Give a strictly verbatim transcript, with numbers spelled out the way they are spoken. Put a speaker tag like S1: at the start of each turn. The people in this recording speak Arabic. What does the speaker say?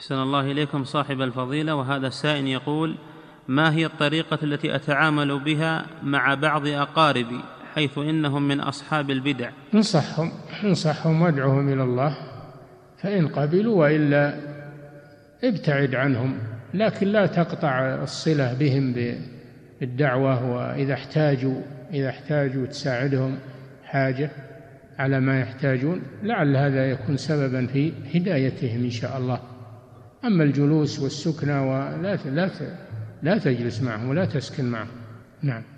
S1: أحسن الله إليكم صاحب الفضيلة. وهذا السائل يقول: ما هي الطريقة التي أتعامل بها مع بعض أقاربي حيث إنهم من أصحاب البدع؟
S2: انصحهم انصحهم وادعوهم إلى الله، فإن قبلوا وإلا ابتعد عنهم، لكن لا تقطع الصلة بهم بالدعوة، وإذا احتاجوا إذا احتاجوا تساعدهم حاجة على ما يحتاجون، لعل هذا يكون سببا في هدايتهم إن شاء الله. أما الجلوس والسكنى ولا لا لا تجلس معهم ولا تسكن معهم. نعم.